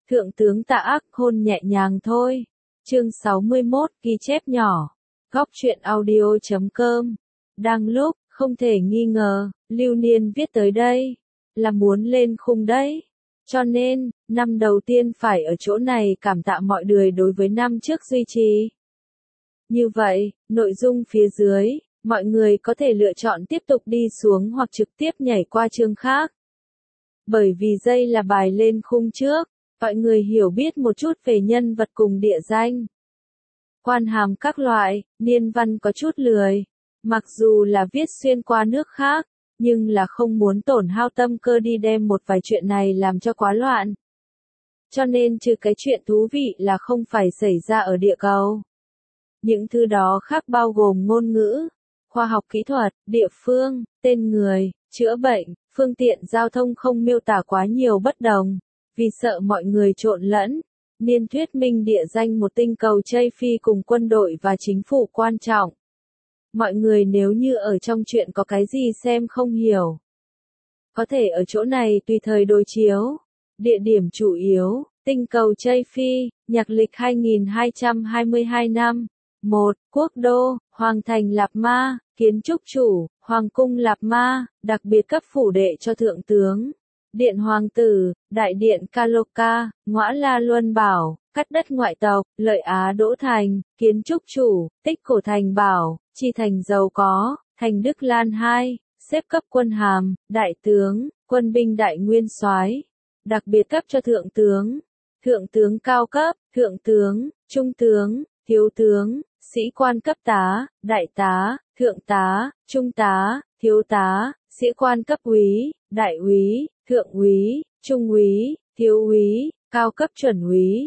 Thượng tướng Tạ Ác hôn nhẹ nhàng thôi. Chương 61, ghi chép nhỏ. Góc truyện audio.com. Đang lúc, không thể nghi ngờ, Lưu Niên viết tới đây, là muốn lên khung đấy. Cho nên, năm đầu tiên phải ở chỗ này cảm tạ mọi người đối với năm trước duy trì. Như vậy, nội dung phía dưới, mọi người có thể lựa chọn tiếp tục đi xuống hoặc trực tiếp nhảy qua chương khác. Bởi vì đây là bài lên khung trước, mọi người hiểu biết một chút về nhân vật cùng địa danh. Quan hàm các loại, niên văn có chút lười. Mặc dù là viết xuyên qua nước khác, nhưng là không muốn tổn hao tâm cơ đi đem một vài chuyện này làm cho quá loạn. Cho nên trừ cái chuyện thú vị là không phải xảy ra ở địa cầu. Những thứ đó khác bao gồm ngôn ngữ, khoa học kỹ thuật, địa phương, tên người, chữa bệnh, phương tiện giao thông không miêu tả quá nhiều bất đồng, vì sợ mọi người trộn lẫn. Niên thuyết minh địa danh một tinh cầu Tây Phi cùng quân đội và chính phủ quan trọng. Mọi người nếu như ở trong chuyện có cái gì xem không hiểu, có thể ở chỗ này tùy thời đối chiếu. Địa điểm chủ yếu, tinh cầu Tây Phi, nhạc lịch 2222 năm. 1. Quốc đô, Hoàng thành Lạp Ma, kiến trúc chủ, Hoàng cung Lạp Ma, đặc biệt cấp phủ đệ cho thượng tướng. Điện Hoàng tử, Đại điện Kaloka, Ngõa La Luân Bảo, cắt đất ngoại tộc, Lợi Á Đỗ Thành, kiến trúc chủ, Tích Cổ Thành Bảo, Chi Thành giàu có, Thành Đức Lan 2, xếp cấp quân hàm, Đại tướng, quân binh đại nguyên soái, đặc biệt cấp cho thượng tướng cao cấp, thượng tướng, trung tướng, thiếu tướng, sĩ quan cấp tá, đại tá, thượng tá, trung tá, thiếu tá, sĩ quan cấp úy, đại úy, thượng úy, trung úy, thiếu úy, cao cấp chuẩn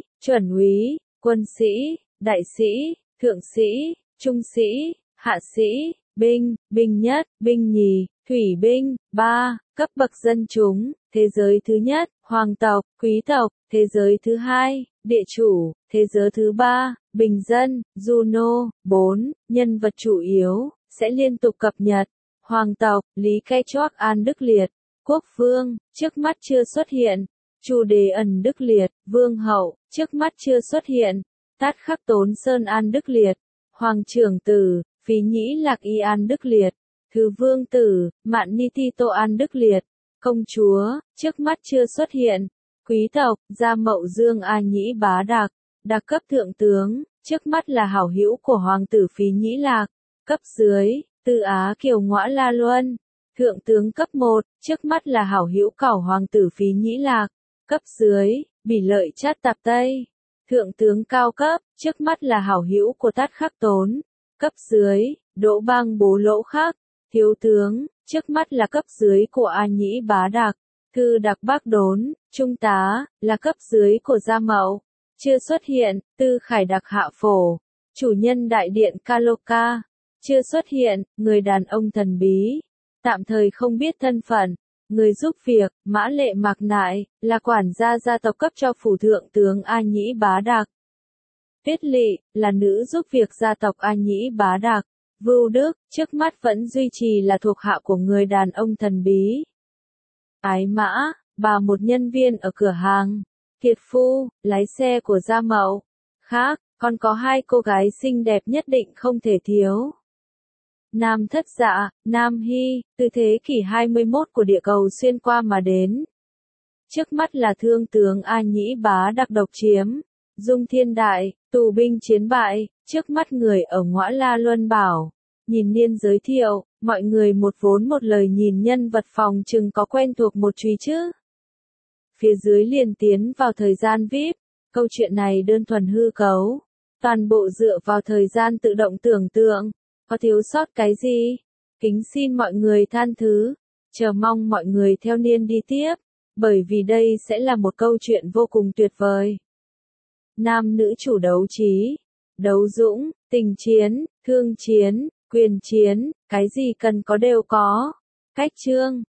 úy, quân sĩ, đại sĩ, thượng sĩ, trung sĩ, hạ sĩ, binh nhất, binh nhì, thủy binh, 3, cấp bậc dân chúng, thế giới thứ nhất, hoàng tộc, quý tộc, thế giới thứ hai, địa chủ, thế giới thứ ba, bình dân, Juno, 4, nhân vật chủ yếu, sẽ liên tục cập nhật. Hoàng tộc, Lý Cây Choác An Đức Liệt, quốc vương, trước mắt chưa xuất hiện. Chu Đề Ẩn Đức Liệt, vương hậu, trước mắt chưa xuất hiện. Tát Khắc Tốn Sơn An Đức Liệt, hoàng trưởng tử, Phí Nhĩ Lạc Y An Đức Liệt, thứ vương tử, Mạn Ni Ti Tô An Đức Liệt, công chúa, trước mắt chưa xuất hiện. Quý tộc, Gia Mậu Dương A Nhĩ Bá Đạc, đặc cấp thượng tướng, trước mắt là hảo hữu của hoàng tử Phí Nhĩ Lạc. Cấp dưới, Tư Á Kiều Ngõa La Luân, thượng tướng cấp 1, trước mắt là hảo hữu cẩu hoàng tử Phí Nhĩ Lạc. Cấp dưới, Bỉ Lợi Chát Tạp Tây, thượng tướng cao cấp, trước mắt là hảo hữu của Tát Khắc Tốn. Cấp dưới, Đỗ Bang Bố Lỗ Khắc, thiếu tướng, trước mắt là cấp dưới của A Nhĩ Bá Đạc. Thư Đặc Bác Đốn, trung tá, là cấp dưới của Gia Mậu. Chưa xuất hiện, Tư Khải Đặc Hạ Phổ, chủ nhân đại điện Kaloka. Chưa xuất hiện, người đàn ông thần bí, tạm thời không biết thân phận. Người giúp việc, Mã Lệ Mạc Nại, là quản gia gia tộc cấp cho phủ thượng tướng A Nhĩ Bá Đạc. Tuyết Lị, là nữ giúp việc gia tộc A Nhĩ Bá Đạc. Vưu Đức, trước mắt vẫn duy trì là thuộc hạ của người đàn ông thần bí. Ái Mã, bà một nhân viên ở cửa hàng. Kiệt Phu, lái xe của Gia Mậu. Khác, còn có hai cô gái xinh đẹp nhất định không thể thiếu. Nam Thất Dạ, Nam Hy, từ thế kỷ 21 của địa cầu xuyên qua mà đến. Trước mắt là thương tướng A Nhĩ Bá Đạc độc chiếm. Dung Thiên Đại, tù binh chiến bại, trước mắt người ở Ngõa La Luân Bảo. Nhìn niên giới thiệu, mọi người một vốn một lời nhìn nhân vật phòng chừng có quen thuộc một chút chứ. Phía dưới liền tiến vào thời gian VIP, câu chuyện này đơn thuần hư cấu. Toàn bộ dựa vào thời gian tự động tưởng tượng, có thiếu sót cái gì? Kính xin mọi người than thứ, chờ mong mọi người theo niên đi tiếp, bởi vì đây sẽ là một câu chuyện vô cùng tuyệt vời. Nam nữ chủ đấu trí, đấu dũng, tình chiến, thương chiến, quyền chiến, cái gì cần có đều có. Cách chương,